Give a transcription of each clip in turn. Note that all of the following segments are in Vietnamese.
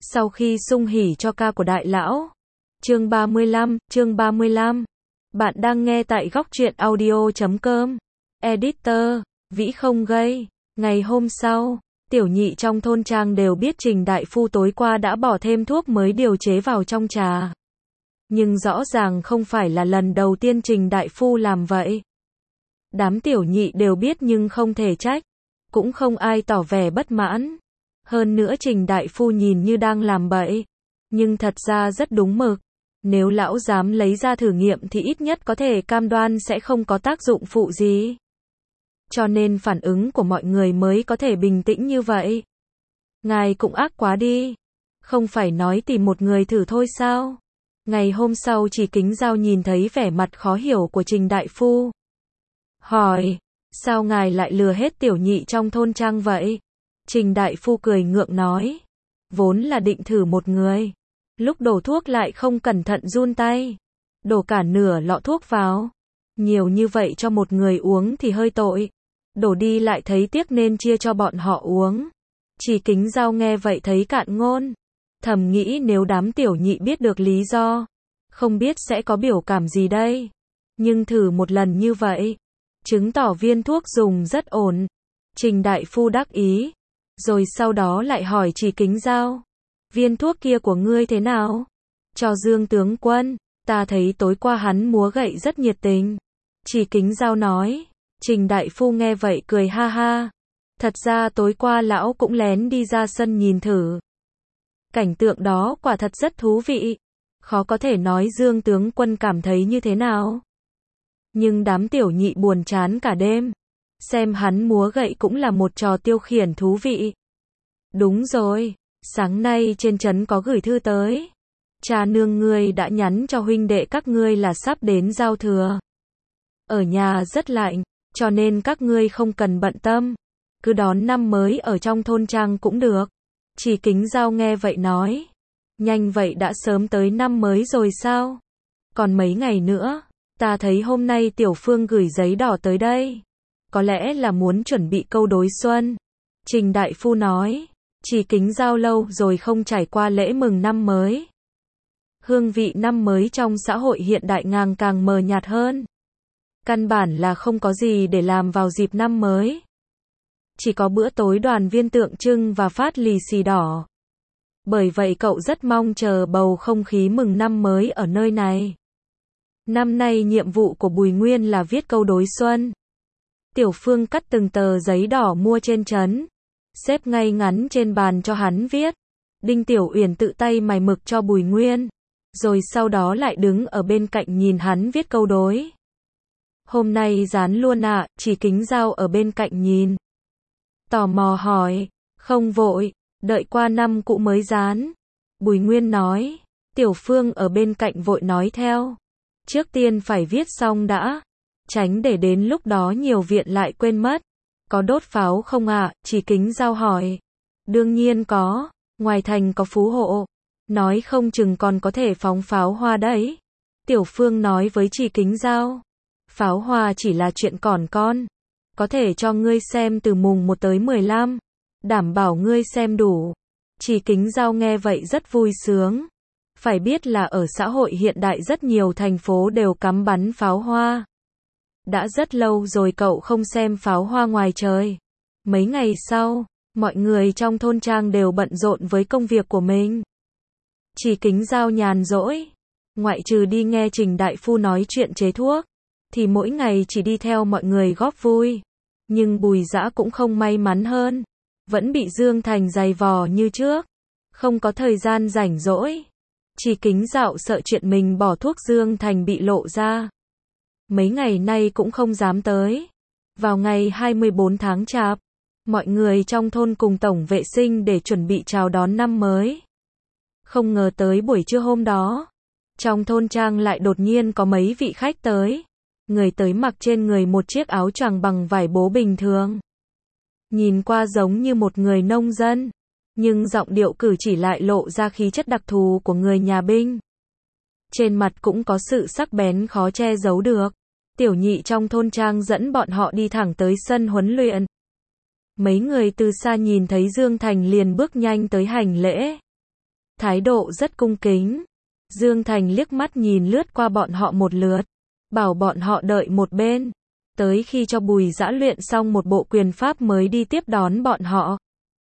Sau khi sung hỉ cho ca của đại lão. Chương 35. Bạn đang nghe tại góc truyện audio.com. Editor, Vĩ không gây. Ngày hôm sau, tiểu nhị trong thôn trang đều biết Trình đại phu tối qua đã bỏ thêm thuốc mới điều chế vào trong trà. Nhưng rõ ràng không phải là lần đầu tiên Trình đại phu làm vậy. Đám tiểu nhị đều biết nhưng không thể trách. Cũng không ai tỏ vẻ bất mãn. Hơn nữa Trình đại phu nhìn như đang làm bậy. Nhưng thật ra rất đúng mực. Nếu lão dám lấy ra thử nghiệm thì ít nhất có thể cam đoan sẽ không có tác dụng phụ gì. Cho nên phản ứng của mọi người mới có thể bình tĩnh như vậy. Ngài cũng ác quá đi. Không phải nói tìm một người thử thôi sao? Ngày hôm sau Chỉ Kính Dao nhìn thấy vẻ mặt khó hiểu của Trình đại phu. Hỏi, sao ngài lại lừa hết tiểu nhị trong thôn trang vậy? Trình đại phu cười ngượng nói. Vốn là định thử một người. Lúc đổ thuốc lại không cẩn thận run tay. Đổ cả nửa lọ thuốc vào. Nhiều như vậy cho một người uống thì hơi tội. Đổ đi lại thấy tiếc nên chia cho bọn họ uống. Chỉ Kính Dao nghe vậy thấy cạn ngôn. Thầm nghĩ nếu đám tiểu nhị biết được lý do. Không biết sẽ có biểu cảm gì đây. Nhưng thử một lần như vậy. Chứng tỏ viên thuốc dùng rất ổn. Trình đại phu đắc ý. Rồi sau đó lại hỏi Chỉ Kính Dao. Viên thuốc kia của ngươi thế nào? Cho Dương tướng quân. Ta thấy tối qua hắn múa gậy rất nhiệt tình. Chỉ Kính Dao nói. Trình đại phu nghe vậy cười ha ha. Thật ra tối qua lão cũng lén đi ra sân nhìn thử. Cảnh tượng đó quả thật rất thú vị. Khó có thể nói Dương tướng quân cảm thấy như thế nào. Nhưng đám tiểu nhị buồn chán cả đêm. Xem hắn múa gậy cũng là một trò tiêu khiển thú vị. Đúng rồi, sáng nay trên trấn có gửi thư tới. Cha nương ngươi đã nhắn cho huynh đệ các ngươi là sắp đến giao thừa. Ở nhà rất lạnh, cho nên các ngươi không cần bận tâm. Cứ đón năm mới ở trong thôn trang cũng được. Chỉ Kính Dao nghe vậy nói. Nhanh vậy đã sớm tới năm mới rồi sao? Còn mấy ngày nữa, ta thấy hôm nay Tiểu Phương gửi giấy đỏ tới đây. Có lẽ là muốn chuẩn bị câu đối xuân. Trình đại phu nói. Chỉ Kính Dao lâu rồi không trải qua lễ mừng năm mới. Hương vị năm mới trong xã hội hiện đại càng mờ nhạt hơn. Căn bản là không có gì để làm vào dịp năm mới. Chỉ có bữa tối đoàn viên tượng trưng và phát lì xì đỏ. Bởi vậy cậu rất mong chờ bầu không khí mừng năm mới ở nơi này. Năm nay nhiệm vụ của Bùi Nguyên là viết câu đối xuân. Tiểu Phương cắt từng tờ giấy đỏ mua trên trấn. Xếp ngay ngắn trên bàn cho hắn viết. Đinh Tiểu Uyển tự tay mài mực cho Bùi Nguyên. Rồi sau đó lại đứng ở bên cạnh nhìn hắn viết câu đối. Hôm nay dán luôn ạ, Chỉ Kính Dao ở bên cạnh nhìn. Tò mò hỏi, không vội, đợi qua năm cũ mới dán. Bùi Nguyên nói, Tiểu Phương ở bên cạnh vội nói theo. Trước tiên phải viết xong đã, tránh để đến lúc đó nhiều viện lại quên mất. Có đốt pháo không ạ? Chỉ Kính Dao hỏi. Đương nhiên có, ngoài thành có phú hộ. Nói không chừng còn có thể phóng pháo hoa đấy. Tiểu Phương nói với Chỉ Kính Dao. Pháo hoa chỉ là chuyện còn con. Có thể cho ngươi xem từ mùng 1 tới 15. Đảm bảo ngươi xem đủ. Chỉ Kính Dao nghe vậy rất vui sướng. Phải biết là ở xã hội hiện đại rất nhiều thành phố đều cắm bắn pháo hoa. Đã rất lâu rồi cậu không xem pháo hoa ngoài trời. Mấy ngày sau, mọi người trong thôn trang đều bận rộn với công việc của mình. Chỉ Kính Dao nhàn rỗi. Ngoại trừ đi nghe Trình đại phu nói chuyện chế thuốc. Thì mỗi ngày chỉ đi theo mọi người góp vui. Nhưng Bùi Dã cũng không may mắn hơn. Vẫn bị Dương Thành giày vò như trước. Không có thời gian rảnh rỗi. Chỉ Kính Dao sợ chuyện mình bỏ thuốc Dương Thành bị lộ ra. Mấy ngày nay cũng không dám tới. Vào ngày 24 tháng Chạp, mọi người trong thôn cùng tổng vệ sinh để chuẩn bị chào đón năm mới. Không ngờ tới buổi trưa hôm đó, trong thôn trang lại đột nhiên có mấy vị khách tới. Người tới mặc trên người một chiếc áo choàng bằng vải bố bình thường. Nhìn qua giống như một người nông dân, nhưng giọng điệu cử chỉ lại lộ ra khí chất đặc thù của người nhà binh. Trên mặt cũng có sự sắc bén khó che giấu được. Tiểu nhị trong thôn trang dẫn bọn họ đi thẳng tới sân huấn luyện. Mấy người từ xa nhìn thấy Dương Thành liền bước nhanh tới hành lễ. thái độ rất cung kính. Dương Thành liếc mắt nhìn lướt qua bọn họ một lượt, bảo bọn họ đợi một bên, tới khi cho Bùi Dã luyện xong một bộ quyền pháp mới đi tiếp đón bọn họ.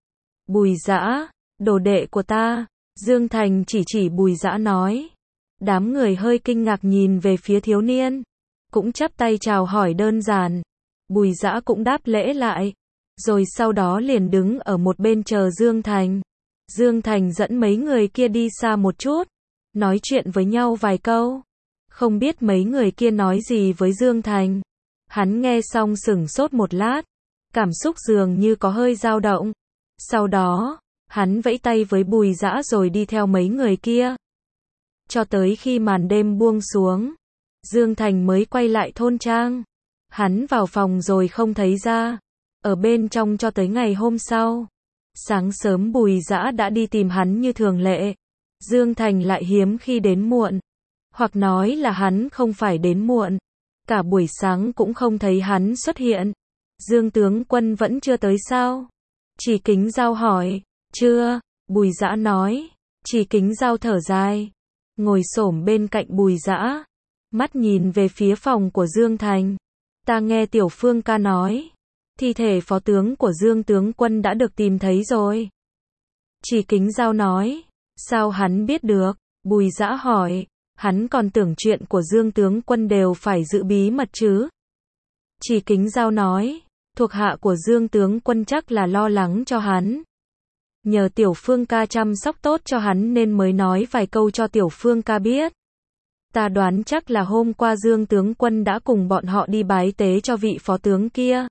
Bùi Dã, đồ đệ của ta, Dương Thành chỉ Bùi Dã nói. Đám người hơi kinh ngạc nhìn về phía thiếu niên, cũng chắp tay chào hỏi đơn giản. Bùi Dã cũng đáp lễ lại, rồi sau đó liền đứng ở một bên chờ Dương Thành. Dương Thành dẫn mấy người kia đi xa một chút, nói chuyện với nhau vài câu. Không biết mấy người kia nói gì với Dương Thành. Hắn nghe xong sửng sốt một lát, cảm xúc dường như có hơi dao động. Sau đó, hắn vẫy tay với Bùi Dã rồi đi theo mấy người kia. Cho tới khi màn đêm buông xuống, Dương Thành mới quay lại thôn trang. Hắn vào phòng rồi không thấy ra, ở bên trong cho tới ngày hôm sau. Sáng sớm Bùi Dã đã đi tìm hắn như thường lệ. Dương Thành lại hiếm khi đến muộn, hoặc nói là hắn không phải đến muộn. Cả buổi sáng cũng không thấy hắn xuất hiện. Dương tướng quân vẫn chưa tới sao? Chỉ Kính Dao hỏi. Chưa, Bùi Dã nói. Chỉ Kính Dao thở dài, ngồi xổm bên cạnh Bùi Dã, mắt nhìn về phía phòng của Dương Thành. Ta nghe Tiểu Phương ca nói, thi thể phó tướng của Dương tướng quân đã được tìm thấy rồi. Chỉ Kính Dao nói. Sao hắn biết được? Bùi Dã hỏi. Hắn còn tưởng chuyện của Dương tướng quân đều phải giữ bí mật chứ. Chỉ Kính Dao nói. Thuộc hạ của Dương tướng quân chắc là lo lắng cho hắn. Nhờ Tiểu Phương ca chăm sóc tốt cho hắn nên mới nói vài câu cho Tiểu Phương ca biết. Ta đoán chắc là hôm qua Dương tướng quân đã cùng bọn họ đi bái tế cho vị phó tướng kia.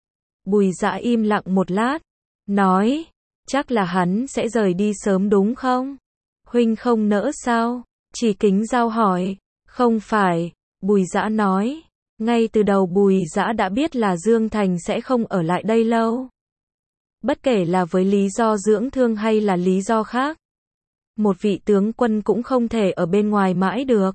Bùi Dã im lặng một lát, nói, chắc là hắn sẽ rời đi sớm đúng không? Huynh không nỡ sao? Chỉ Kính Dao hỏi. Không phải, Bùi Dã nói. Ngay từ đầu Bùi Dã đã biết là Dương Thành sẽ không ở lại đây lâu. Bất kể là với lý do dưỡng thương hay là lý do khác, một vị tướng quân cũng không thể ở bên ngoài mãi được.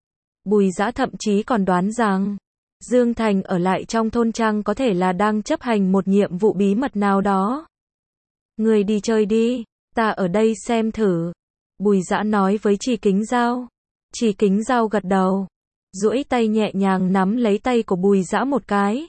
Bùi Dã thậm chí còn đoán rằng Dương Thành ở lại trong thôn trang có thể là đang chấp hành một nhiệm vụ bí mật nào đó. Người đi chơi đi, ta ở đây xem thử. Bùi Dã nói với Chỉ Kính Dao. Chỉ Kính Dao gật đầu, duỗi tay nhẹ nhàng nắm lấy tay của Bùi Dã một cái.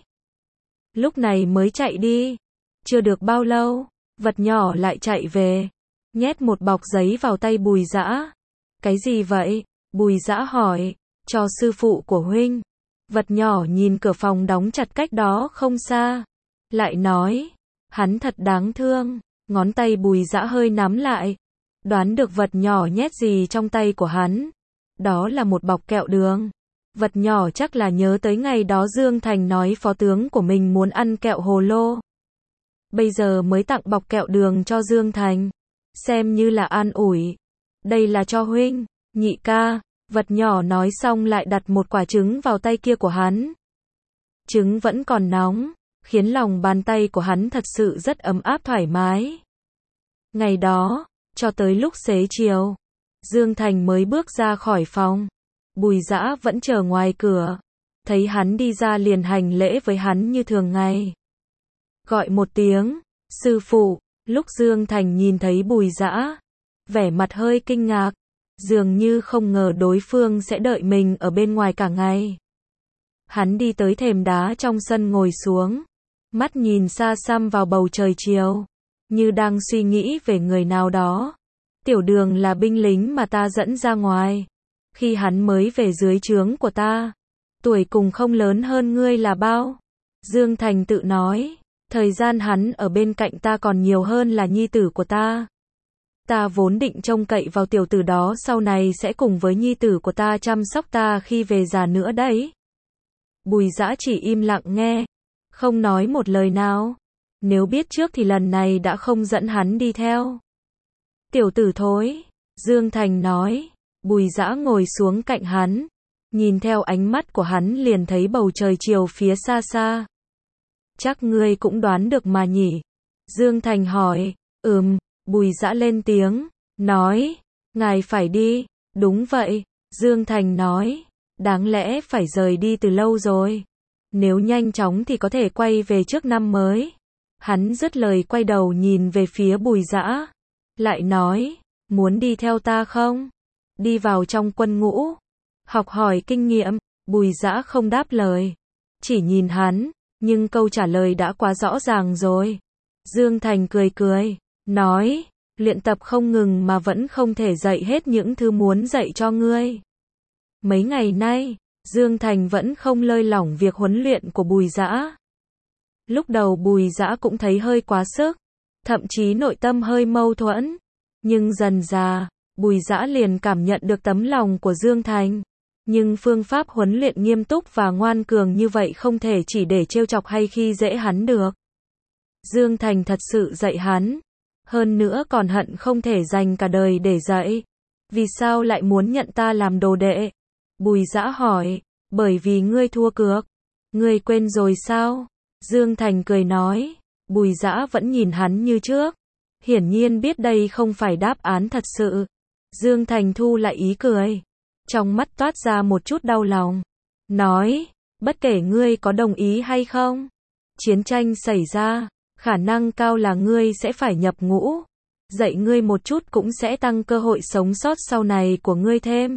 Lúc này mới chạy đi. Chưa được bao lâu, vật nhỏ lại chạy về, nhét một bọc giấy vào tay Bùi Dã. Cái gì vậy? Bùi Dã hỏi. Cho sư phụ của huynh. Vật nhỏ nhìn cửa phòng đóng chặt cách đó không xa, lại nói, hắn thật đáng thương. Ngón tay Bùi Dã hơi nắm lại, đoán được vật nhỏ nhét gì trong tay của hắn. Đó là một bọc kẹo đường. Vật nhỏ chắc là nhớ tới ngày đó Dương Thành nói phó tướng của mình muốn ăn kẹo hồ lô. Bây giờ mới tặng bọc kẹo đường cho Dương Thành, xem như là an ủi. Đây là cho huynh, nhị ca. Vật nhỏ nói xong lại đặt một quả trứng vào tay kia của hắn. Trứng vẫn còn nóng, khiến lòng bàn tay của hắn thật sự rất ấm áp thoải mái. Ngày đó, cho tới lúc xế chiều, Dương Thành mới bước ra khỏi phòng. Bùi Dã vẫn chờ ngoài cửa, thấy hắn đi ra liền hành lễ với hắn như thường ngày. Gọi một tiếng, sư phụ. Lúc Dương Thành nhìn thấy Bùi Dã, vẻ mặt hơi kinh ngạc, dường như không ngờ đối phương sẽ đợi mình ở bên ngoài cả ngày. Hắn đi tới thềm đá trong sân ngồi xuống, mắt nhìn xa xăm vào bầu trời chiều, như đang suy nghĩ về người nào đó. Tiểu Đường là binh lính mà ta dẫn ra ngoài, khi hắn mới về dưới trướng của ta. Tuổi cùng không lớn hơn ngươi là bao? Dương Thành tự nói, thời gian hắn ở bên cạnh ta còn nhiều hơn là nhi tử của ta. Ta vốn định trông cậy vào tiểu tử đó sau này sẽ cùng với nhi tử của ta chăm sóc ta khi về già nữa đấy. Bùi Dã chỉ im lặng nghe, không nói một lời nào. Nếu biết trước thì lần này đã không dẫn hắn đi theo. Tiểu tử thối, Dương Thành nói. Bùi Dã ngồi xuống cạnh hắn, nhìn theo ánh mắt của hắn liền thấy bầu trời chiều phía xa xa. Chắc ngươi cũng đoán được mà nhỉ? Dương Thành hỏi. Bùi Dã lên tiếng, nói, ngài phải đi. Đúng vậy, Dương Thành nói, đáng lẽ phải rời đi từ lâu rồi. Nếu nhanh chóng thì có thể quay về trước năm mới. Hắn dứt lời quay đầu nhìn về phía Bùi Dã, lại nói, Muốn đi theo ta không? Đi vào trong quân ngũ, học hỏi kinh nghiệm. Bùi Dã không đáp lời, chỉ nhìn hắn, nhưng câu trả lời đã quá rõ ràng rồi. Dương Thành cười cười, nói, luyện tập không ngừng mà vẫn không thể dạy hết những thứ muốn dạy cho ngươi. Mấy ngày nay, Dương Thành vẫn không lơi lỏng việc huấn luyện của Bùi Dã. Lúc đầu Bùi Dã cũng thấy hơi quá sức, thậm chí nội tâm hơi mâu thuẫn, nhưng dần dà, Bùi Dã liền cảm nhận được tấm lòng của Dương Thành. Nhưng phương pháp huấn luyện nghiêm túc và ngoan cường như vậy không thể chỉ để trêu chọc hay khi dễ hắn được. Dương Thành thật sự dạy hắn, hơn nữa còn hận không thể dành cả đời để dạy. Vì sao lại muốn nhận ta làm đồ đệ? Bùi Dã hỏi, bởi vì ngươi thua cược. Ngươi quên rồi sao? Dương Thành cười nói, Bùi Dã vẫn nhìn hắn như trước. Hiển nhiên biết đây không phải đáp án thật sự. Dương Thành thu lại ý cười, trong mắt toát ra một chút đau lòng. Nói, bất kể ngươi có đồng ý hay không, chiến tranh xảy ra, khả năng cao là ngươi sẽ phải nhập ngũ. Dạy ngươi một chút cũng sẽ tăng cơ hội sống sót sau này của ngươi thêm.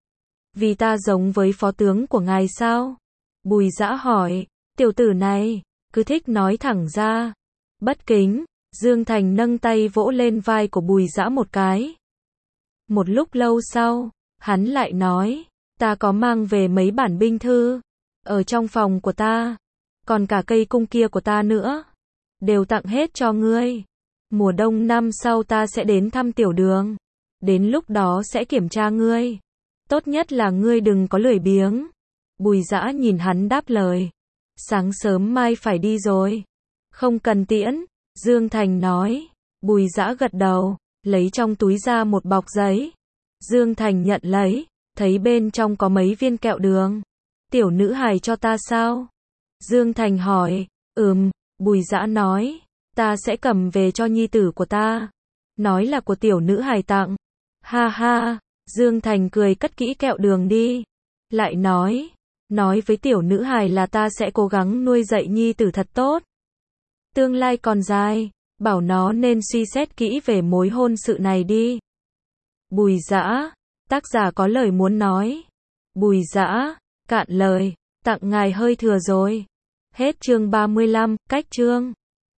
Vì ta giống với phó tướng của ngài sao? Bùi Dã hỏi, tiểu tử này, cứ thích nói thẳng ra. Bất kính, Dương Thành nâng tay vỗ lên vai của Bùi Dã một cái. Một lúc lâu sau, hắn lại nói, ta có mang về mấy bản binh thư, ở trong phòng của ta, còn cả cây cung kia của ta nữa, đều tặng hết cho ngươi. Mùa đông năm sau ta sẽ đến thăm tiểu đường, đến lúc đó sẽ kiểm tra ngươi. Tốt nhất là ngươi đừng có lười biếng. Bùi Dã nhìn hắn đáp lời, sáng sớm mai phải đi rồi. Không cần tiễn, Dương Thành nói. Bùi Dã gật đầu, lấy trong túi ra một bọc giấy. Dương Thành nhận lấy, thấy bên trong có mấy viên kẹo đường. Tiểu nữ hài cho ta sao? Dương Thành hỏi, Bùi Dã nói, ta sẽ cầm về cho nhi tử của ta. Nói là của tiểu nữ hài tặng. Ha ha, Dương Thành cười cất kỹ kẹo đường đi. Lại nói với tiểu nữ hài là ta sẽ cố gắng nuôi dạy nhi tử thật tốt. Tương lai còn dài, bảo nó nên suy xét kỹ về mối hôn sự này đi. Bùi Dã, tác giả có lời muốn nói. Bùi Dã, cạn lời, tặng ngài hơi thừa rồi. Hết chương 35, cách chương.